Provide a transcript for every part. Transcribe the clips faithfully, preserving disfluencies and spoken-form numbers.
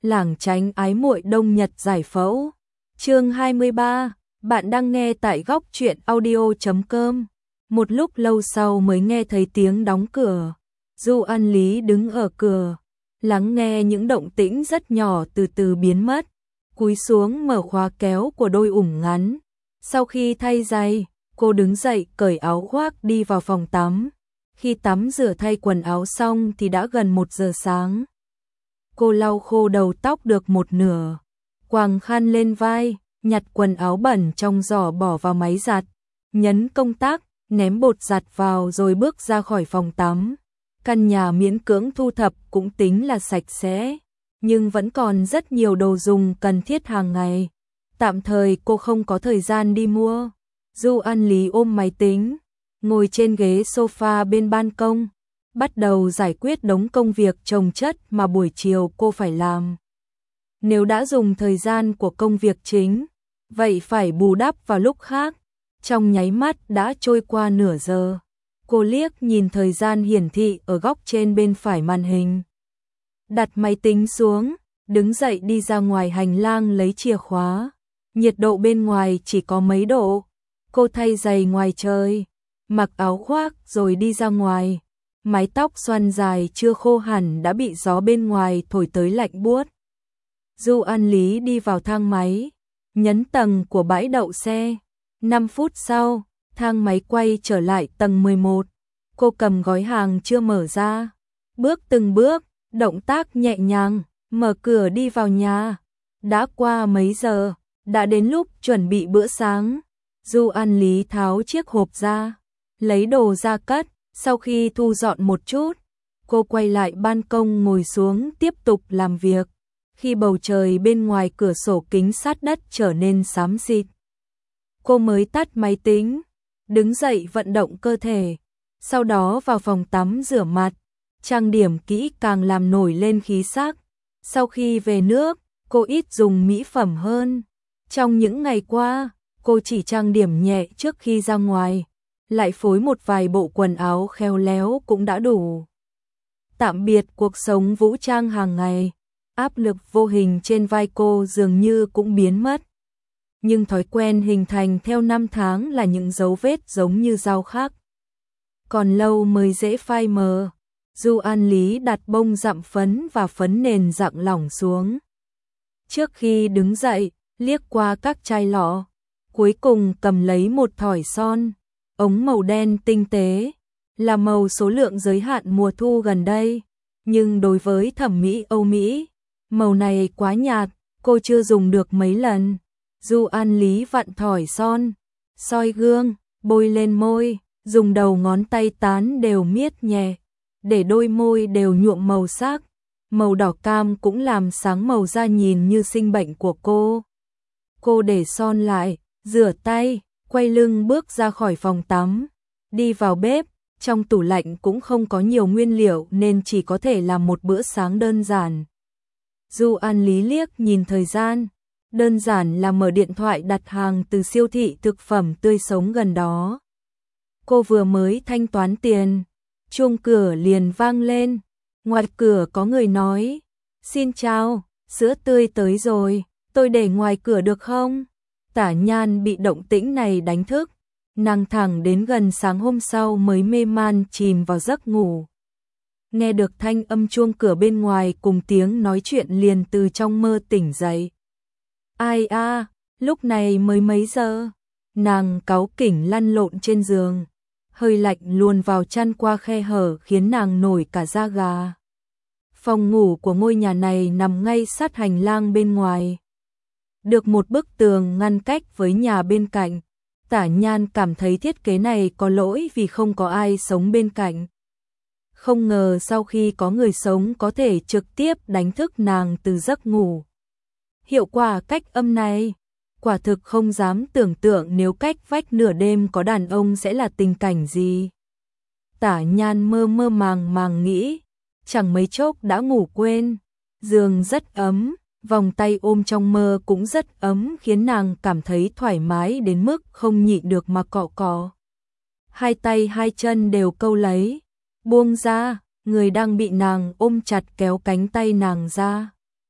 lảng tránh ái muội đông nhật giải phẫu. Chương hai mươi ba, bạn đang nghe tại góc truyện audio chấm com. Một lúc lâu sau mới nghe thấy tiếng đóng cửa. Du An Lý đứng ở cửa, lắng nghe những động tĩnh rất nhỏ từ từ biến mất, cúi xuống mở khóa kéo của đôi ủng ngắn. Sau khi thay giày, cô đứng dậy cởi áo khoác đi vào phòng tắm. Khi tắm rửa thay quần áo xong thì đã gần một giờ sáng. Cô lau khô đầu tóc được một nửa, quàng khăn lên vai, nhặt quần áo bẩn trong giỏ bỏ vào máy giặt, nhấn công tắc, ném bột giặt vào rồi bước ra khỏi phòng tắm. Căn nhà miễn cưỡng thu thập cũng tính là sạch sẽ, nhưng vẫn còn rất nhiều đồ dùng cần thiết hàng ngày. Tạm thời cô không có thời gian đi mua. Du An Lý ôm máy tính, ngồi trên ghế sofa bên ban công, bắt đầu giải quyết đống công việc chồng chất mà buổi chiều cô phải làm. Nếu đã dùng thời gian của công việc chính, vậy phải bù đắp vào lúc khác. Trong nháy mắt đã trôi qua nửa giờ. Cô liếc nhìn thời gian hiển thị ở góc trên bên phải màn hình. Đặt máy tính xuống, đứng dậy đi ra ngoài hành lang lấy chìa khóa. Nhiệt độ bên ngoài chỉ có mấy độ. Cô thay giày ngoài trời, mặc áo khoác rồi đi ra ngoài. Mái tóc xoăn dài chưa khô hẳn đã bị gió bên ngoài thổi tới lạnh buốt. Du An Lý đi vào thang máy, nhấn tầng của bãi đậu xe. năm phút sau, thang máy quay trở lại tầng mười một. Cô cầm gói hàng chưa mở ra, bước từng bước, động tác nhẹ nhàng, mở cửa đi vào nhà. Đã qua mấy giờ, đã đến lúc chuẩn bị bữa sáng. Du An Lý tháo chiếc hộp ra, lấy đồ ra cất. Sau khi thu dọn một chút, cô quay lại ban công ngồi xuống tiếp tục làm việc. Khi bầu trời bên ngoài cửa sổ kính sát đất trở nên xám xịt, cô mới tắt máy tính, đứng dậy vận động cơ thể, sau đó vào phòng tắm rửa mặt, trang điểm kỹ càng làm nổi lên khí sắc. Sau khi về nước, cô ít dùng mỹ phẩm hơn. Trong những ngày qua, cô chỉ trang điểm nhẹ trước khi ra ngoài, lại phối một vài bộ quần áo khéo léo cũng đã đủ. Tạm biệt cuộc sống vũ trang hàng ngày, áp lực vô hình trên vai cô dường như cũng biến mất. Nhưng thói quen hình thành theo năm tháng là những dấu vết giống như dao khắc. Còn lâu mới dễ phai mờ. Du An Lý đặt bông dặm phấn và phấn nền dạng lỏng xuống. Trước khi đứng dậy, liếc qua các chai lọ, cuối cùng cầm lấy một thỏi son, ống màu đen tinh tế, là màu số lượng giới hạn mùa thu gần đây. Nhưng đối với thẩm mỹ Âu Mỹ, màu này quá nhạt, cô chưa dùng được mấy lần. Du An Lý vặn thỏi son, soi gương, bôi lên môi, dùng đầu ngón tay tán đều miết nhẹ, để đôi môi đều nhuộm màu sắc. Màu đỏ cam cũng làm sáng màu da nhìn như sinh bệnh của cô. Cô để son lại, rửa tay, quay lưng bước ra khỏi phòng tắm, đi vào bếp. Trong tủ lạnh cũng không có nhiều nguyên liệu nên chỉ có thể làm một bữa sáng đơn giản. Du An Lý liếc nhìn thời gian, đơn giản là mở điện thoại đặt hàng từ siêu thị thực phẩm tươi sống gần đó. Cô vừa mới thanh toán tiền, chuông cửa liền vang lên. Ngoài cửa có người nói: "Xin chào, sữa tươi tới rồi, tôi để ngoài cửa được không?" Tả Nhan bị động tĩnh này đánh thức, nàng thẳng đến gần sáng hôm sau mới mê man chìm vào giấc ngủ. Nghe được thanh âm chuông cửa bên ngoài cùng tiếng nói chuyện liền từ trong mơ tỉnh dậy. Ai a, lúc này mới mấy giờ? Nàng cáu kỉnh lăn lộn trên giường, hơi lạnh luồn vào chăn qua khe hở khiến nàng nổi cả da gà. Phòng ngủ của ngôi nhà này nằm ngay sát hành lang bên ngoài, được một bức tường ngăn cách với nhà bên cạnh. Tả Nhan cảm thấy thiết kế này có lỗi vì không có ai sống bên cạnh. Không ngờ sau khi có người sống có thể trực tiếp đánh thức nàng từ giấc ngủ. Hiệu quả cách âm này, quả thực không dám tưởng tượng nếu cách vách nửa đêm có đàn ông sẽ là tình cảnh gì. Tả Nhan mơ mơ màng màng nghĩ, chẳng mấy chốc đã ngủ quên. Giường rất ấm, vòng tay ôm trong mơ cũng rất ấm khiến nàng cảm thấy thoải mái đến mức không nhịn được mà cọ cọ. Hai tay hai chân đều câu lấy, buông ra, người đang bị nàng ôm chặt kéo cánh tay nàng ra.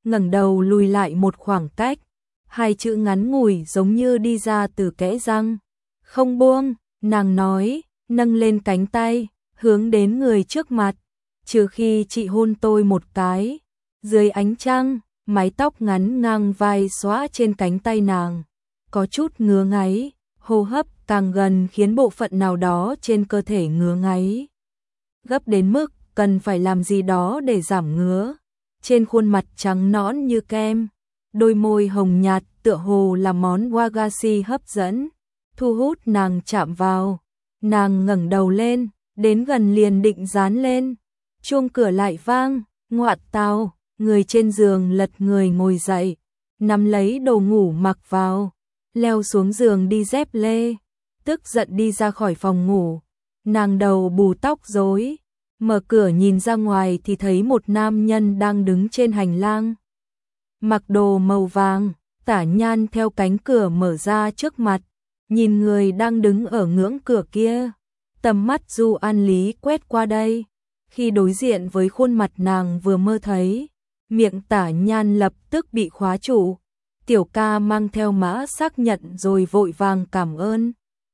ngẩng đầu lùi lại một khoảng cách, hai chữ ngắn ngủi giống như đi ra từ kẽ răng. Không buông, nàng nói, nâng lên cánh tay, hướng đến người trước mặt, trừ khi chị hôn tôi một cái. Dưới ánh trăng, mái tóc ngắn ngang vai xõa trên cánh tay nàng, có chút ngứa ngáy, hô hấp càng gần khiến bộ phận nào đó trên cơ thể ngứa ngáy. Gấp đến mức cần phải làm gì đó để giảm ngứa. Trên khuôn mặt trắng nõn như kem, đôi môi hồng nhạt tựa hồ là món wagashi hấp dẫn, thu hút nàng chạm vào. Nàng ngẩng đầu lên, đến gần liền định dán lên. Chuông cửa lại vang, ngoạ tào, người trên giường lật người ngồi dậy, nắm lấy đồ ngủ mặc vào, leo xuống giường đi dép lê, tức giận đi ra khỏi phòng ngủ. Nàng đầu bù tóc rối, mở cửa nhìn ra ngoài thì thấy một nam nhân đang đứng trên hành lang. Mặc đồ màu vàng, Tả Nhan theo cánh cửa mở ra trước mặt, nhìn người đang đứng ở ngưỡng cửa kia. Tầm mắt Du An Lý quét qua đây, khi đối diện với khuôn mặt nàng vừa mơ thấy, miệng Tả Nhan lập tức bị khóa trụ. Tiểu ca mang theo mã xác nhận rồi vội vàng cảm ơn.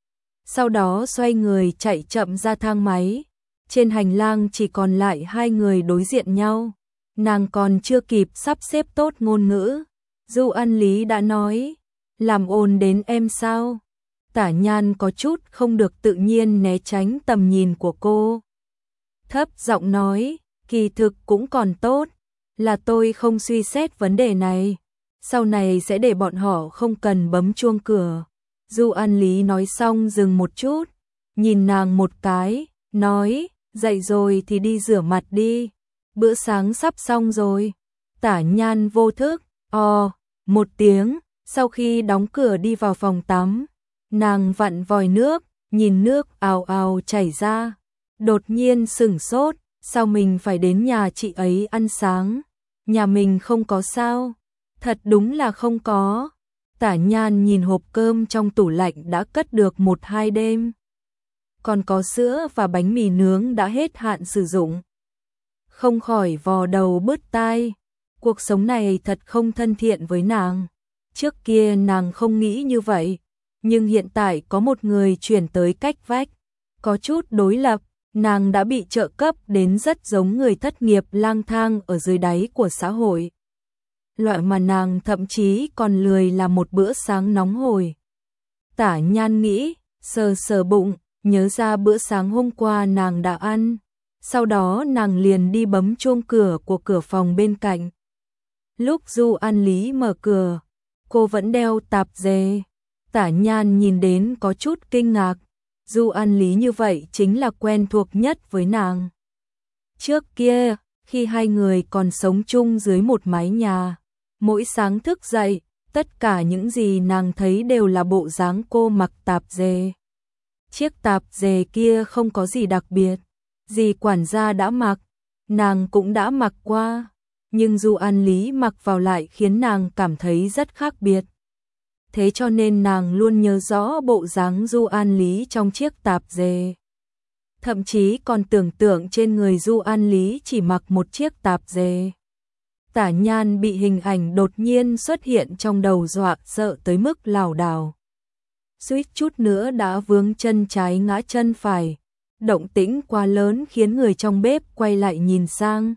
Sau đó xoay người chạy chậm ra thang máy. Trên hành lang chỉ còn lại hai người đối diện nhau. Nàng còn chưa kịp sắp xếp tốt ngôn ngữ, Du An Lý đã nói, làm ồn đến em sao? Tả Nhan có chút không được tự nhiên né tránh tầm nhìn của cô. Thấp giọng nói, kỳ thực cũng còn tốt, là tôi không suy xét vấn đề này. Sau này sẽ để bọn họ không cần bấm chuông cửa. Du An Lý nói xong dừng một chút, nhìn nàng một cái, nói, dậy rồi thì đi rửa mặt đi, bữa sáng sắp xong rồi. Tả Nhan vô thức, ò, một tiếng, sau khi đóng cửa đi vào phòng tắm, nàng vặn vòi nước, nhìn nước ào ào chảy ra, đột nhiên sửng sốt, sao mình phải đến nhà chị ấy ăn sáng, nhà mình không có sao, thật đúng là không có. Tả Nhan nhìn hộp cơm trong tủ lạnh đã cất được một hai đêm, còn có sữa và bánh mì nướng đã hết hạn sử dụng. Không khỏi vò đầu bứt tai, cuộc sống này thật không thân thiện với nàng. Trước kia nàng không nghĩ như vậy, nhưng hiện tại có một người chuyển tới cách vách, có chút đối lập, nàng đã bị trợ cấp đến rất giống người thất nghiệp lang thang ở dưới đáy của xã hội. Loại mà nàng thậm chí còn lười làm một bữa sáng nóng hổi. Tả Nhan nghĩ, sờ sờ bụng, nhớ ra bữa sáng hôm qua nàng đã ăn. Sau đó nàng liền đi bấm chuông cửa của cửa phòng bên cạnh. Lúc Du An Lý mở cửa, cô vẫn đeo tạp dề. Tả Nhan nhìn đến có chút kinh ngạc. Du An Lý như vậy chính là quen thuộc nhất với nàng. Trước kia, khi hai người còn sống chung dưới một mái nhà, mỗi sáng thức dậy, tất cả những gì nàng thấy đều là bộ dáng cô mặc tạp dề. Chiếc tạp dề kia không có gì đặc biệt, dì quản gia đã mặc, nàng cũng đã mặc qua, nhưng Du An Lý mặc vào lại khiến nàng cảm thấy rất khác biệt. Thế cho nên nàng luôn nhớ rõ bộ dáng Du An Lý trong chiếc tạp dề. Thậm chí còn tưởng tượng trên người Du An Lý chỉ mặc một chiếc tạp dề. Tả Nhan bị hình ảnh đột nhiên xuất hiện trong đầu dọa sợ tới mức lảo đảo. Suýt chút nữa đã vướng chân trái ngã chân phải. Động tĩnh quá lớn khiến người trong bếp quay lại nhìn sang.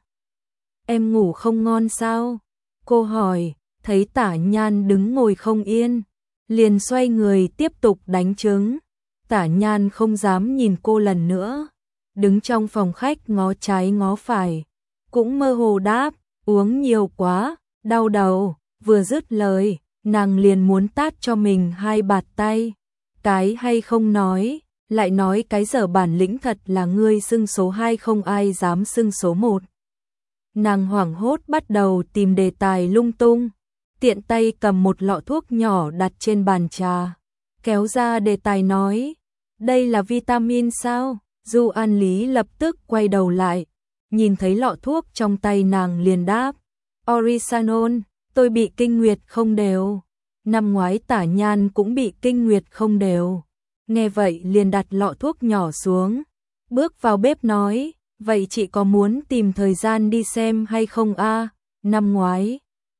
Em ngủ không ngon sao? Cô hỏi, thấy Tả Nhan đứng ngồi không yên, liền xoay người tiếp tục đánh trứng. Tả Nhan không dám nhìn cô lần nữa, đứng trong phòng khách ngó trái ngó phải, cũng mơ hồ đáp, uống nhiều quá, đau đầu. Vừa dứt lời, nàng liền muốn tát cho mình hai bạt tay. Cái hay không nói, lại nói cái dở bản lĩnh thật là ngươi xưng số hai không ai dám xưng số một. Nàng hoảng hốt bắt đầu tìm đề tài lung tung, tiện tay cầm một lọ thuốc nhỏ đặt trên bàn trà, kéo ra đề tài nói, đây là vitamin sao? Du An Lý lập tức quay đầu lại, nhìn thấy lọ thuốc trong tay nàng liền đáp, Orisanol, tôi bị kinh nguyệt không đều. Năm ngoái Tả Nhan cũng bị kinh nguyệt không đều. Nghe vậy liền đặt lọ thuốc nhỏ xuống, bước vào bếp nói, vậy chị có muốn tìm thời gian đi xem hay không a? Năm ngoái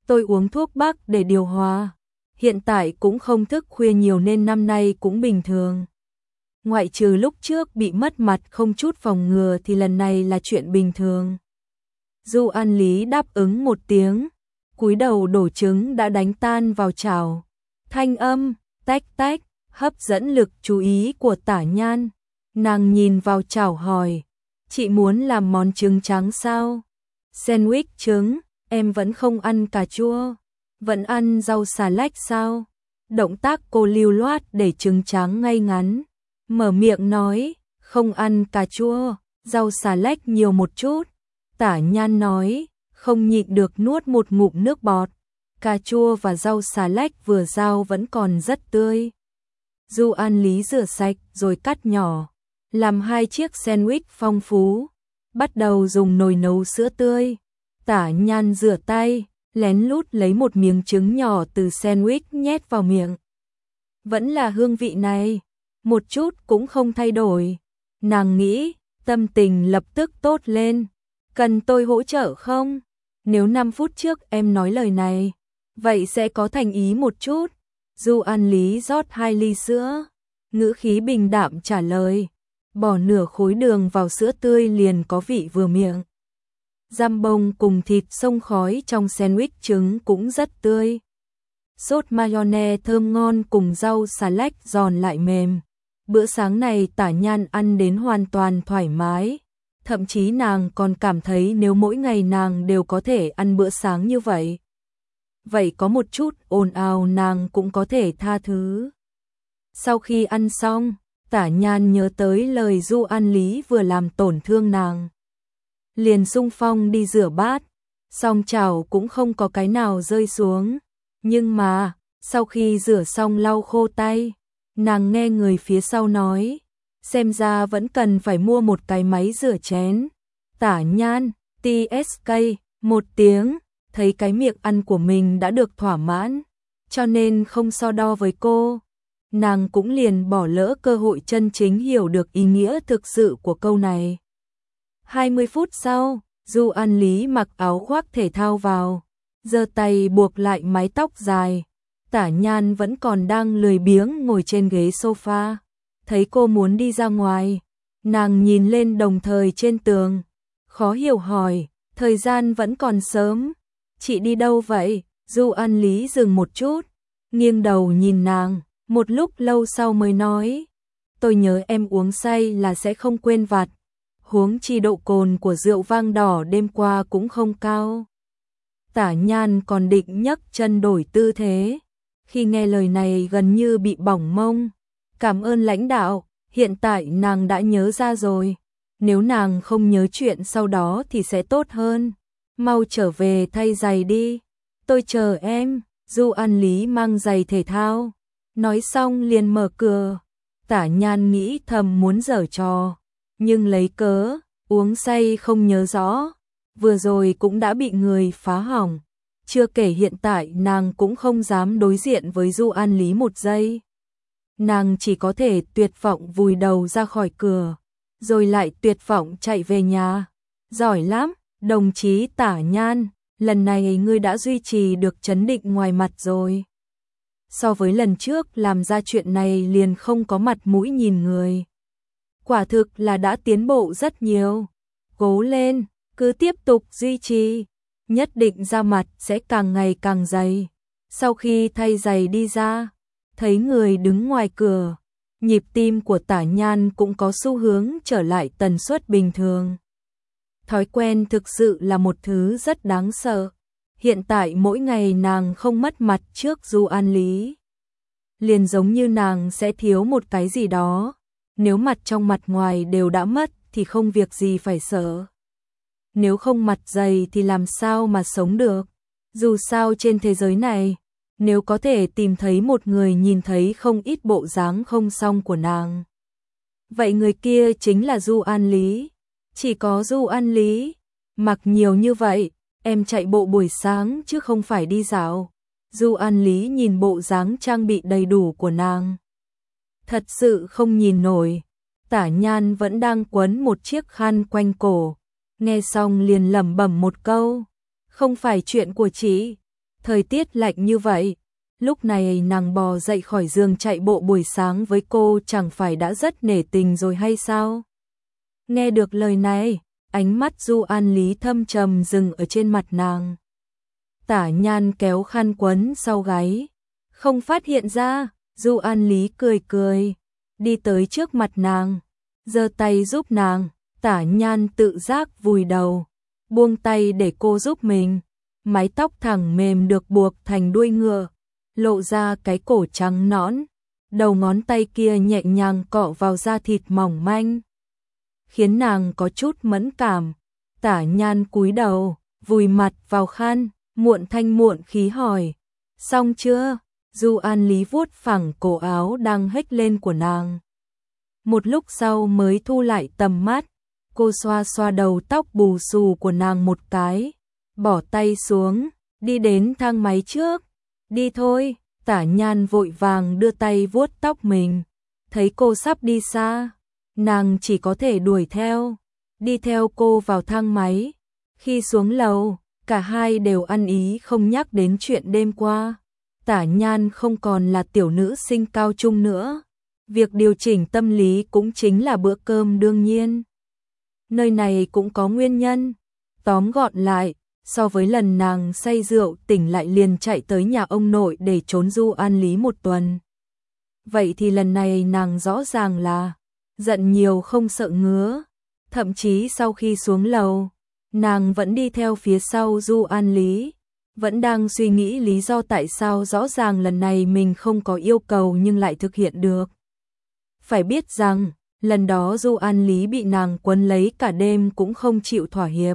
tôi uống thuốc bắc để điều hòa. Hiện tại cũng không thức khuya nhiều nên năm nay cũng bình thường. Ngoại trừ lúc trước bị mất mặt không chút phòng ngừa thì lần này là chuyện bình thường. Du An Lý đáp ứng một tiếng, cúi đầu đổ trứng đã đánh tan vào chảo. Thanh âm, tách tách, hấp dẫn lực chú ý của Tả Nhan. Nàng nhìn vào chảo hỏi, chị muốn làm món trứng trắng sao? Sandwich trứng, em vẫn không ăn cà chua, vẫn ăn rau xà lách sao? Động tác cô lưu loát để trứng trắng ngay ngắn. Mở miệng nói, không ăn cà chua, rau xà lách nhiều một chút. Tả Nhan nói, không nhịn được nuốt một ngụm nước bọt. Cà chua và rau xà lách vừa rau vẫn còn rất tươi. Du An Lý rửa sạch rồi cắt nhỏ, làm hai chiếc sandwich phong phú. Bắt đầu dùng nồi nấu sữa tươi. Tả Nhan rửa tay, lén lút lấy một miếng trứng nhỏ từ sandwich nhét vào miệng. Vẫn là hương vị này, một chút cũng không thay đổi. Nàng nghĩ, tâm tình lập tức tốt lên. Cần tôi hỗ trợ không? Nếu năm phút trước em nói lời này, vậy sẽ có thành ý một chút. Du An Lý rót hai ly sữa, ngữ khí bình đạm trả lời, bỏ nửa khối đường vào sữa tươi liền có vị vừa miệng. Giam bông cùng thịt xông khói trong sandwich trứng cũng rất tươi. Sốt mayonnaise thơm ngon cùng rau xà lách giòn lại mềm. Bữa sáng này Tả Nhan ăn đến hoàn toàn thoải mái. Thậm chí nàng còn cảm thấy nếu mỗi ngày nàng đều có thể ăn bữa sáng như vậy, vậy có một chút ồn ào nàng cũng có thể tha thứ. Sau khi ăn xong, Tả Nhan nhớ tới lời Du An Lý vừa làm tổn thương nàng. Liền xung phong đi rửa bát, song chảo cũng không có cái nào rơi xuống. Nhưng mà, sau khi rửa xong lau khô tay, nàng nghe người phía sau nói, xem ra vẫn cần phải mua một cái máy rửa chén. Tả Nhan, tê ét ca, một tiếng, thấy cái miệng ăn của mình đã được thỏa mãn, cho nên không so đo với cô. Nàng cũng liền bỏ lỡ cơ hội chân chính hiểu được ý nghĩa thực sự của câu này. hai mươi phút sau, Du An Lý mặc áo khoác thể thao vào, giơ tay buộc lại mái tóc dài. Tả Nhan vẫn còn đang lười biếng ngồi trên ghế sofa. Thấy cô muốn đi ra ngoài, nàng nhìn lên đồng thời trên tường, khó hiểu hỏi, thời gian vẫn còn sớm, chị đi đâu vậy? Du An Lý dừng một chút, nghiêng đầu nhìn nàng, một lúc lâu sau mới nói, tôi nhớ em uống say là sẽ không quên vặt, huống chi độ cồn của rượu vang đỏ đêm qua cũng không cao. Tả Nhan còn định nhấc chân đổi tư thế, khi nghe lời này gần như bị bỏng mông. Cảm ơn lãnh đạo, hiện tại nàng đã nhớ ra rồi. Nếu nàng không nhớ chuyện sau đó thì sẽ tốt hơn. Mau trở về thay giày đi. Tôi chờ em. Du An Lý mang giày thể thao. Nói xong liền mở cửa. Tả Nhan nghĩ thầm muốn giở trò, nhưng lấy cớ, uống say không nhớ rõ. Vừa rồi cũng đã bị người phá hỏng. Chưa kể hiện tại nàng cũng không dám đối diện với Du An Lý một giây. Nàng chỉ có thể tuyệt vọng vùi đầu ra khỏi cửa, rồi lại tuyệt vọng chạy về nhà. Giỏi lắm, đồng chí Tả Nhan, lần này ngươi đã duy trì được trấn định ngoài mặt rồi. So với lần trước làm ra chuyện này liền không có mặt mũi nhìn người. Quả thực là đã tiến bộ rất nhiều. Cố lên, cứ tiếp tục duy trì, nhất định da mặt sẽ càng ngày càng dày. Sau khi thay giày đi ra, thấy người đứng ngoài cửa, nhịp tim của Tả Nhan cũng có xu hướng trở lại tần suất bình thường. Thói quen thực sự là một thứ rất đáng sợ. Hiện tại mỗi ngày nàng không mất mặt trước Du An Lý, liền giống như nàng sẽ thiếu một cái gì đó. Nếu mặt trong mặt ngoài đều đã mất thì không việc gì phải sợ. Nếu không mặt dày thì làm sao mà sống được. Dù sao trên thế giới này, nếu có thể tìm thấy một người nhìn thấy không ít bộ dáng không xong của nàng, vậy người kia chính là Du An Lý. Chỉ có Du An Lý, mặc nhiều như vậy, em chạy bộ buổi sáng chứ không phải đi dạo. Du An Lý nhìn bộ dáng trang bị đầy đủ của nàng, thật sự không nhìn nổi. Tả Nhan vẫn đang quấn một chiếc khăn quanh cổ, nghe xong liền lẩm bẩm một câu, không phải chuyện của chị. Thời tiết lạnh như vậy, lúc này nàng bò dậy khỏi giường chạy bộ buổi sáng với cô chẳng phải đã rất nể tình rồi hay sao? Nghe được lời này, ánh mắt Du An Lý thâm trầm dừng ở trên mặt nàng. Tả Nhan kéo khăn quấn sau gáy, không phát hiện ra. Du An Lý cười cười, đi tới trước mặt nàng, giơ tay giúp nàng. Tả Nhan tự giác vùi đầu, buông tay để cô giúp mình. Mái tóc thẳng mềm được buộc thành đuôi ngựa, lộ ra cái cổ trắng nõn, đầu ngón tay kia nhẹ nhàng cọ vào da thịt mỏng manh, khiến nàng có chút mẫn cảm. Tả Nhan cúi đầu, vùi mặt vào khăn, muộn thanh muộn khí hỏi, xong chưa? Du An Lý vuốt phẳng cổ áo đang hếch lên của nàng. Một lúc sau mới thu lại tầm mắt, cô xoa xoa đầu tóc bù xù của nàng một cái, bỏ tay xuống, đi đến thang máy trước. Đi thôi. Tả Nhan vội vàng đưa tay vuốt tóc mình, thấy cô sắp đi xa, nàng chỉ có thể đuổi theo, đi theo cô vào thang máy. Khi xuống lầu, cả hai đều ăn ý không nhắc đến chuyện đêm qua. Tả Nhan không còn là tiểu nữ sinh cao trung nữa, việc điều chỉnh tâm lý cũng chính là bữa cơm đương nhiên. Nơi này cũng có nguyên nhân. Tóm gọn lại, so với lần nàng say rượu tỉnh lại liền chạy tới nhà ông nội để trốn Du An Lý một tuần, vậy thì lần này nàng rõ ràng là giận nhiều không sợ ngứa. Thậm chí sau khi xuống lầu, nàng vẫn đi theo phía sau Du An Lý, vẫn đang suy nghĩ lý do tại sao rõ ràng lần này mình không có yêu cầu nhưng lại thực hiện được. Phải biết rằng, lần đó Du An Lý bị nàng quấn lấy cả đêm cũng không chịu thỏa hiệp.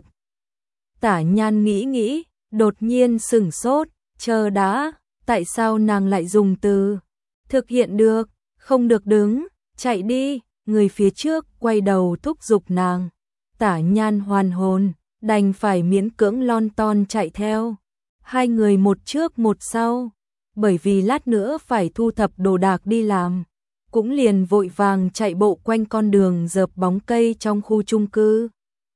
Tả Nhan nghĩ nghĩ, đột nhiên sửng sốt, chờ đã, tại sao nàng lại dùng từ thực hiện được, không được đứng, chạy đi. Người phía trước quay đầu thúc giục nàng. Tả Nhan hoàn hồn, đành phải miễn cưỡng lon ton chạy theo. Hai người một trước một sau, bởi vì lát nữa phải thu thập đồ đạc đi làm, cũng liền vội vàng chạy bộ quanh con đường dợp bóng cây trong khu chung cư.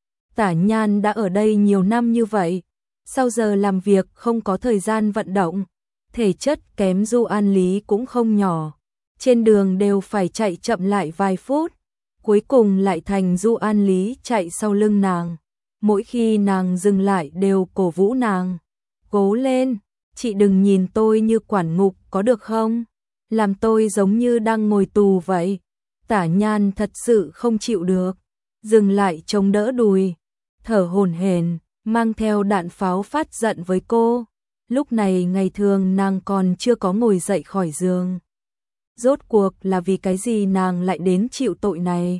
Tả Nhan đã ở đây nhiều năm như vậy, sau giờ làm việc không có thời gian vận động, thể chất kém Du An Lý cũng không nhỏ. Trên đường đều phải chạy chậm lại vài phút, cuối cùng lại thành Du An Lý chạy sau lưng nàng. Mỗi khi nàng dừng lại đều cổ vũ nàng. Cố lên, chị đừng nhìn tôi như quản ngục có được không? Làm tôi giống như đang ngồi tù vậy. Tả Nhan thật sự không chịu được, dừng lại chống đỡ đùi, thở hổn hển, mang theo đạn pháo phát giận với cô. Lúc này ngày thường nàng còn chưa có ngồi dậy khỏi giường. Rốt cuộc là vì cái gì nàng lại đến chịu tội này?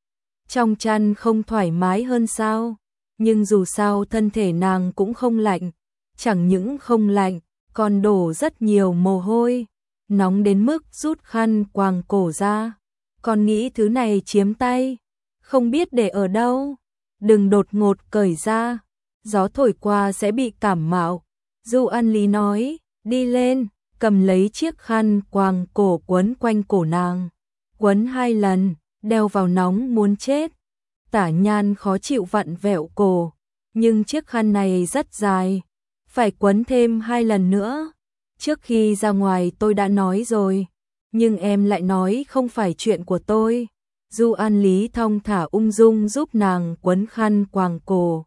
Trong chăn không thoải mái hơn sao? Nhưng dù sao thân thể nàng cũng không lạnh, chẳng những không lạnh, còn đổ rất nhiều mồ hôi, nóng đến mức rút khăn quàng cổ ra. Còn nghĩ thứ này chiếm tay, không biết để ở đâu, đừng đột ngột cởi ra, gió thổi qua sẽ bị cảm mạo. Du An Lý nói, đi lên, cầm lấy chiếc khăn quàng cổ quấn quanh cổ nàng, quấn hai lần, đeo vào nóng muốn chết. Tả Nhan khó chịu vặn vẹo cổ, nhưng chiếc khăn này rất dài, phải quấn thêm hai lần nữa. Trước khi ra ngoài tôi đã nói rồi, nhưng em lại nói không phải chuyện của tôi. Du An Lý thong thả ung dung giúp nàng quấn khăn quàng cổ,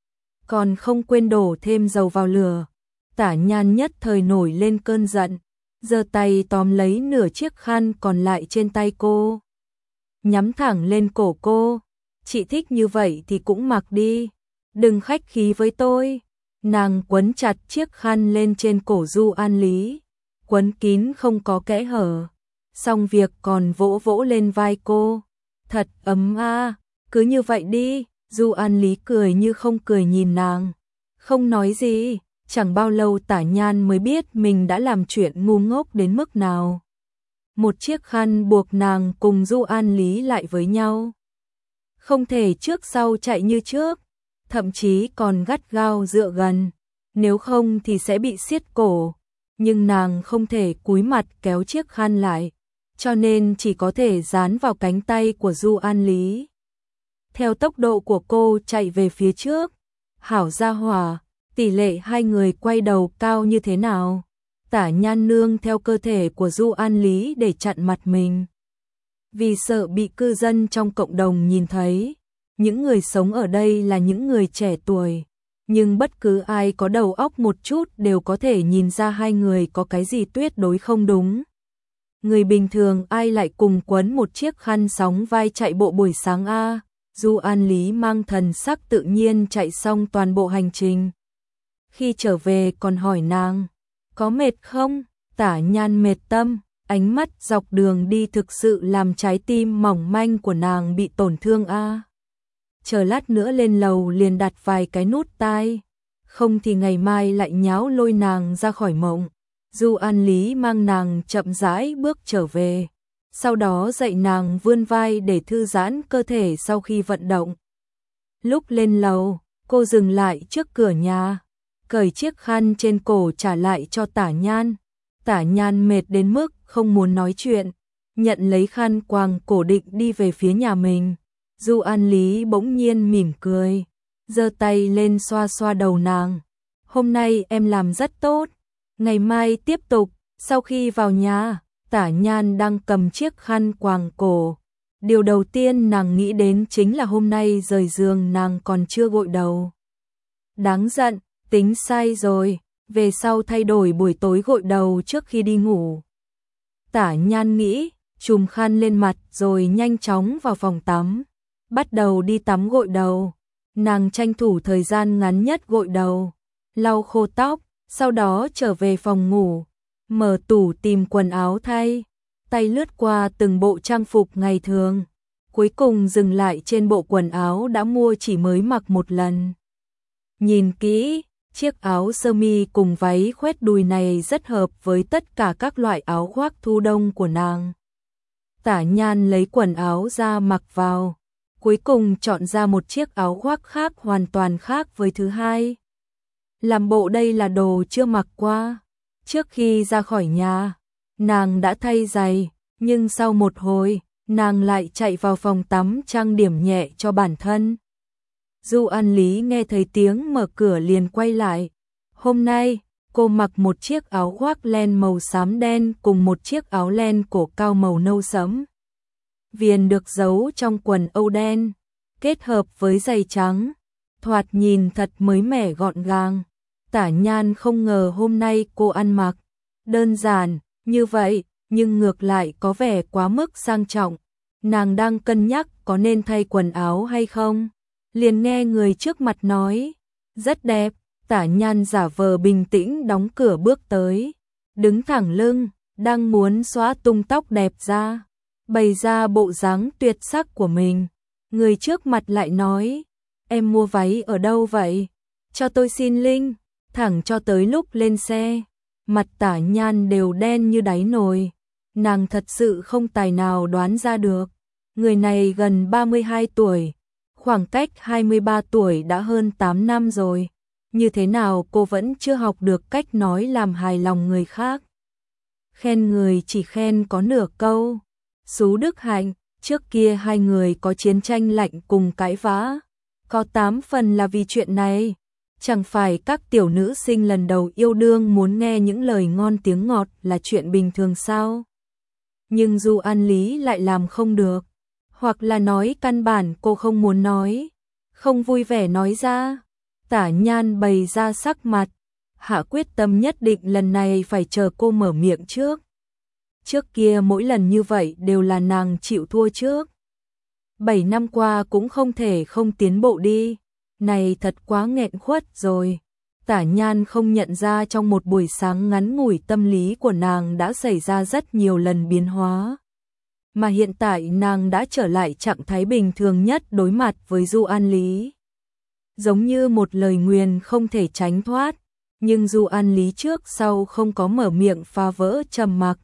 còn không quên đổ thêm dầu vào lửa. Tả Nhan nhất thời nổi lên cơn giận, giơ tay tóm lấy nửa chiếc khăn còn lại trên tay cô, nhắm thẳng lên cổ cô. Chị thích như vậy thì cũng mặc đi, đừng khách khí với tôi. Nàng quấn chặt chiếc khăn lên trên cổ Du An Lý, quấn kín không có kẽ hở, xong việc còn vỗ vỗ lên vai cô. Thật ấm a, cứ như vậy đi. Du An Lý cười như không cười nhìn nàng, không nói gì. Chẳng bao lâu Tả Nhan mới biết mình đã làm chuyện ngu ngốc đến mức nào. Một chiếc khăn buộc nàng cùng Du An Lý lại với nhau, không thể trước sau chạy như trước, thậm chí còn gắt gao dựa gần, nếu không thì sẽ bị siết cổ. Nhưng nàng không thể cúi mặt kéo chiếc khăn lại, cho nên chỉ có thể dán vào cánh tay của Du An Lý. Theo tốc độ của cô chạy về phía trước, hảo gia hỏa, Tỷ lệ hai người quay đầu cao như thế nào? Tả Nhan nương theo cơ thể của Du An Lý để chặn mặt mình. Vì sợ bị cư dân trong cộng đồng nhìn thấy, những người sống ở đây là những người trẻ tuổi, nhưng bất cứ ai có đầu óc một chút đều có thể nhìn ra hai người có cái gì tuyệt đối không đúng. Người bình thường ai lại cùng quấn một chiếc khăn sóng vai chạy bộ buổi sáng a? Du An Lý mang thần sắc tự nhiên chạy xong toàn bộ hành trình. Khi trở về còn hỏi nàng, có mệt không? Tả Nhan mệt tâm, ánh mắt dọc đường đi thực sự làm trái tim mỏng manh của nàng bị tổn thương a. Chờ lát nữa lên lầu liền đặt vài cái nút tai, không thì ngày mai lại nháo lôi nàng ra khỏi mộng. Du An Lý mang nàng chậm rãi bước trở về, sau đó dạy nàng vươn vai để thư giãn cơ thể sau khi vận động. Lúc lên lầu, cô dừng lại trước cửa nhà, cởi chiếc khăn trên cổ trả lại cho Tả Nhan. Tả Nhan mệt đến mức không muốn nói chuyện, nhận lấy khăn quàng cổ định đi về phía nhà mình. Du An Lý bỗng nhiên mỉm cười, giơ tay lên xoa xoa đầu nàng. Hôm nay em làm rất tốt, ngày mai tiếp tục. Sau khi vào nhà, Tả Nhan đang cầm chiếc khăn quàng cổ. Điều đầu tiên nàng nghĩ đến chính là hôm nay rời giường nàng còn chưa gội đầu. Đáng giận, tính sai rồi, về sau thay đổi buổi tối gội đầu trước khi đi ngủ. Tả Nhan nghĩ, chùm khăn lên mặt rồi nhanh chóng vào phòng tắm, bắt đầu đi tắm gội đầu. Nàng tranh thủ thời gian ngắn nhất gội đầu, lau khô tóc, sau đó trở về phòng ngủ, mở tủ tìm quần áo thay, tay lướt qua từng bộ trang phục ngày thường, cuối cùng dừng lại trên bộ quần áo đã mua chỉ mới mặc một lần. Nhìn kỹ, chiếc áo sơ mi cùng váy khoét đùi này rất hợp với tất cả các loại áo khoác thu đông của nàng. Tả Nhan lấy quần áo ra mặc vào, cuối cùng chọn ra một chiếc áo khoác khác hoàn toàn khác với thứ hai. Làm bộ đây là đồ chưa mặc qua. Trước khi ra khỏi nhà, nàng đã thay giày, nhưng sau một hồi, nàng lại chạy vào phòng tắm trang điểm nhẹ cho bản thân. Du An Lý nghe thấy tiếng mở cửa liền quay lại. Hôm nay, cô mặc một chiếc áo khoác len màu xám đen cùng một chiếc áo len cổ cao màu nâu sẫm. Viền được giấu trong quần âu đen, kết hợp với giày trắng, thoạt nhìn thật mới mẻ gọn gàng. Tả Nhan không ngờ hôm nay cô ăn mặc đơn giản như vậy, nhưng ngược lại có vẻ quá mức sang trọng. Nàng đang cân nhắc có nên thay quần áo hay không, liền nghe người trước mặt nói, rất đẹp. Tả Nhan giả vờ bình tĩnh đóng cửa bước tới, đứng thẳng lưng, đang muốn xóa tung tóc đẹp ra, bày ra bộ dáng tuyệt sắc của mình. Người trước mặt lại nói, em mua váy ở đâu vậy? Cho tôi xin link. Thẳng cho tới lúc lên xe, mặt Tả Nhan đều đen như đáy nồi. Nàng thật sự không tài nào đoán ra được. Người này gần ba mươi hai tuổi, khoảng cách hai mươi ba tuổi đã hơn tám năm rồi. Như thế nào cô vẫn chưa học được cách nói làm hài lòng người khác. Khen người chỉ khen có nửa câu. Sú Đức Hạnh, trước kia hai người có chiến tranh lạnh cùng cãi vã, có tám phần là vì chuyện này. Chẳng phải các tiểu nữ sinh lần đầu yêu đương muốn nghe những lời ngon tiếng ngọt là chuyện bình thường sao? Nhưng Du An Lý lại làm không được, hoặc là nói căn bản cô không muốn nói, không vui vẻ nói ra. Tả Nhan bày ra sắc mặt, hạ quyết tâm nhất định lần này phải chờ cô mở miệng trước. Trước kia mỗi lần như vậy đều là nàng chịu thua trước. Bảy năm qua cũng không thể không tiến bộ đi. Này thật quá nghẹn khuất rồi. Tả Nhan không nhận ra trong một buổi sáng ngắn ngủi tâm lý của nàng đã xảy ra rất nhiều lần biến hóa. Mà hiện tại nàng đã trở lại trạng thái bình thường nhất đối mặt với Du An Lý. Giống như một lời nguyền không thể tránh thoát, nhưng Du An Lý trước sau không có mở miệng phá vỡ trầm mặc.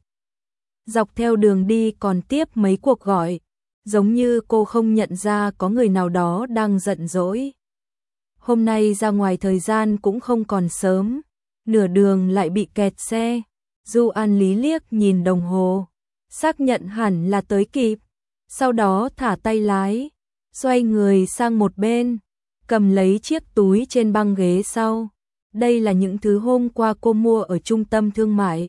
Dọc theo đường đi còn tiếp mấy cuộc gọi, giống như cô không nhận ra có người nào đó đang giận dỗi. Hôm nay ra ngoài thời gian cũng không còn sớm, nửa đường lại bị kẹt xe. Du An Lý liếc nhìn đồng hồ, xác nhận hẳn là tới kịp, sau đó thả tay lái, xoay người sang một bên, cầm lấy chiếc túi trên băng ghế sau, đây là những thứ hôm qua cô mua ở trung tâm thương mại.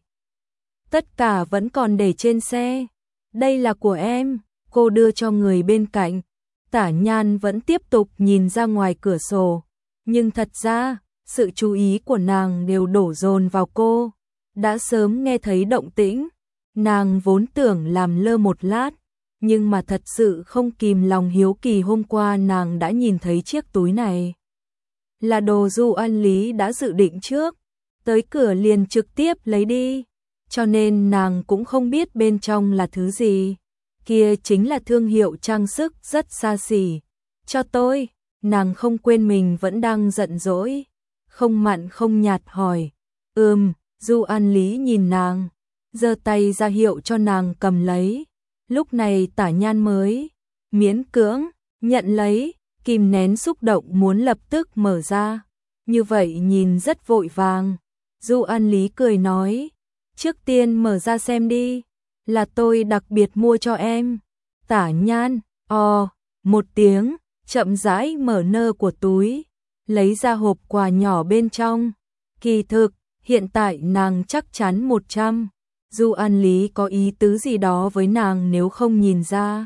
Tất cả vẫn còn để trên xe. Đây là của em, cô đưa cho người bên cạnh. Tả Nhan vẫn tiếp tục nhìn ra ngoài cửa sổ, nhưng thật ra, sự chú ý của nàng đều đổ dồn vào cô. Đã sớm nghe thấy động tĩnh, nàng vốn tưởng làm lơ một lát, nhưng mà thật sự không kìm lòng hiếu kỳ hôm qua nàng đã nhìn thấy chiếc túi này. Là đồ Du An Lý đã dự định trước, tới cửa liền trực tiếp lấy đi, cho nên nàng cũng không biết bên trong là thứ gì. Kia chính là thương hiệu trang sức rất xa xỉ. Cho tôi, nàng không quên mình vẫn đang giận dỗi, không mặn không nhạt hỏi. Ừm, Du An Lý nhìn nàng, giơ tay ra hiệu cho nàng cầm lấy. Lúc này Tả Nhan mới miễn cưỡng nhận lấy, kìm nén xúc động muốn lập tức mở ra. Như vậy nhìn rất vội vàng. Du An Lý cười nói, trước tiên mở ra xem đi, là tôi đặc biệt mua cho em. Tả Nhan, ò, một tiếng, chậm rãi mở nơ của túi, lấy ra hộp quà nhỏ bên trong. Kỳ thực, hiện tại nàng chắc chắn một trăm. Du An Lý có ý tứ gì đó với nàng nếu không nhìn ra.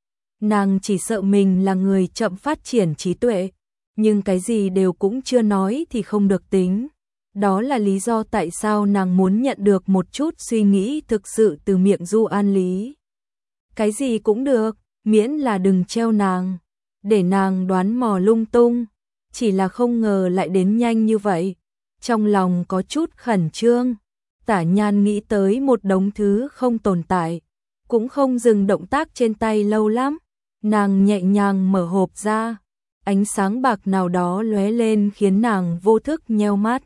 Nàng chỉ sợ mình là người chậm phát triển trí tuệ, nhưng cái gì đều cũng chưa nói thì không được tính. Đó là lý do tại sao nàng muốn nhận được một chút suy nghĩ thực sự từ miệng Du An Lý. Cái gì cũng được, miễn là đừng treo nàng, để nàng đoán mò lung tung. Chỉ là không ngờ lại đến nhanh như vậy. Trong lòng có chút khẩn trương, Tả Nhan nghĩ tới một đống thứ không tồn tại, cũng không dừng động tác trên tay lâu lắm. Nàng nhẹ nhàng mở hộp ra, ánh sáng bạc nào đó lóe lên khiến nàng vô thức nheo mắt.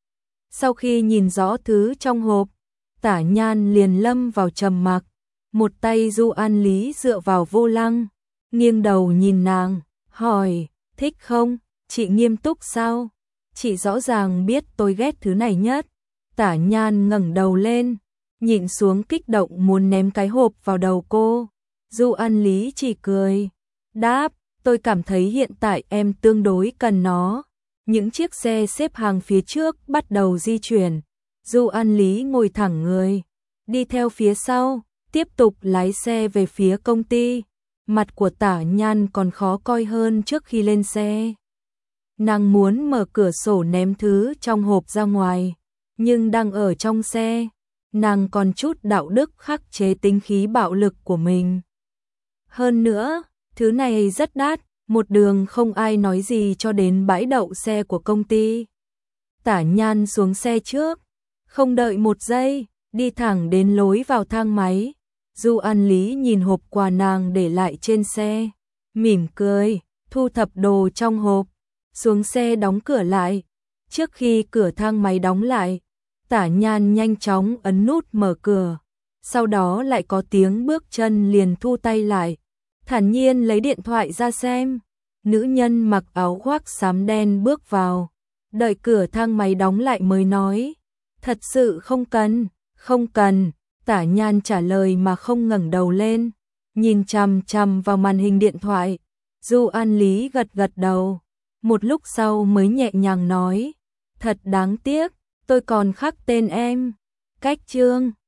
Sau khi nhìn rõ thứ trong hộp, Tả Nhan liền lâm vào trầm mặc. Một tay Du An Lý dựa vào vô lăng, nghiêng đầu nhìn nàng, hỏi, thích không? Chị nghiêm túc sao? Chị rõ ràng biết tôi ghét thứ này nhất. Tả Nhan ngẩng đầu lên, nhìn xuống kích động muốn ném cái hộp vào đầu cô. Du An Lý chỉ cười, đáp, tôi cảm thấy hiện tại em tương đối cần nó. Những chiếc xe xếp hàng phía trước bắt đầu di chuyển. Du An Lý ngồi thẳng người, đi theo phía sau, tiếp tục lái xe về phía công ty. Mặt của Tả Nhan còn khó coi hơn trước khi lên xe. Nàng muốn mở cửa sổ ném thứ trong hộp ra ngoài, nhưng đang ở trong xe, nàng còn chút đạo đức khắc chế tính khí bạo lực của mình. Hơn nữa, thứ này rất đắt, một đường không ai nói gì cho đến bãi đậu xe của công ty. Tả Nhan xuống xe trước, không đợi một giây, đi thẳng đến lối vào thang máy. Du An Lý nhìn hộp quà nàng để lại trên xe, mỉm cười, thu thập đồ trong hộp, xuống xe đóng cửa lại. Trước khi cửa thang máy đóng lại, Tả Nhan nhanh chóng ấn nút mở cửa, sau đó lại có tiếng bước chân liền thu tay lại, thản nhiên lấy điện thoại ra xem. Nữ nhân mặc áo khoác xám đen bước vào, đợi cửa thang máy đóng lại mới nói, thật sự không cần, không cần. Tả Nhan trả lời mà không ngẩng đầu lên, nhìn chằm chằm vào màn hình điện thoại. Du An Lý gật gật đầu, một lúc sau mới nhẹ nhàng nói, thật đáng tiếc, tôi còn khắc tên em. Cách chương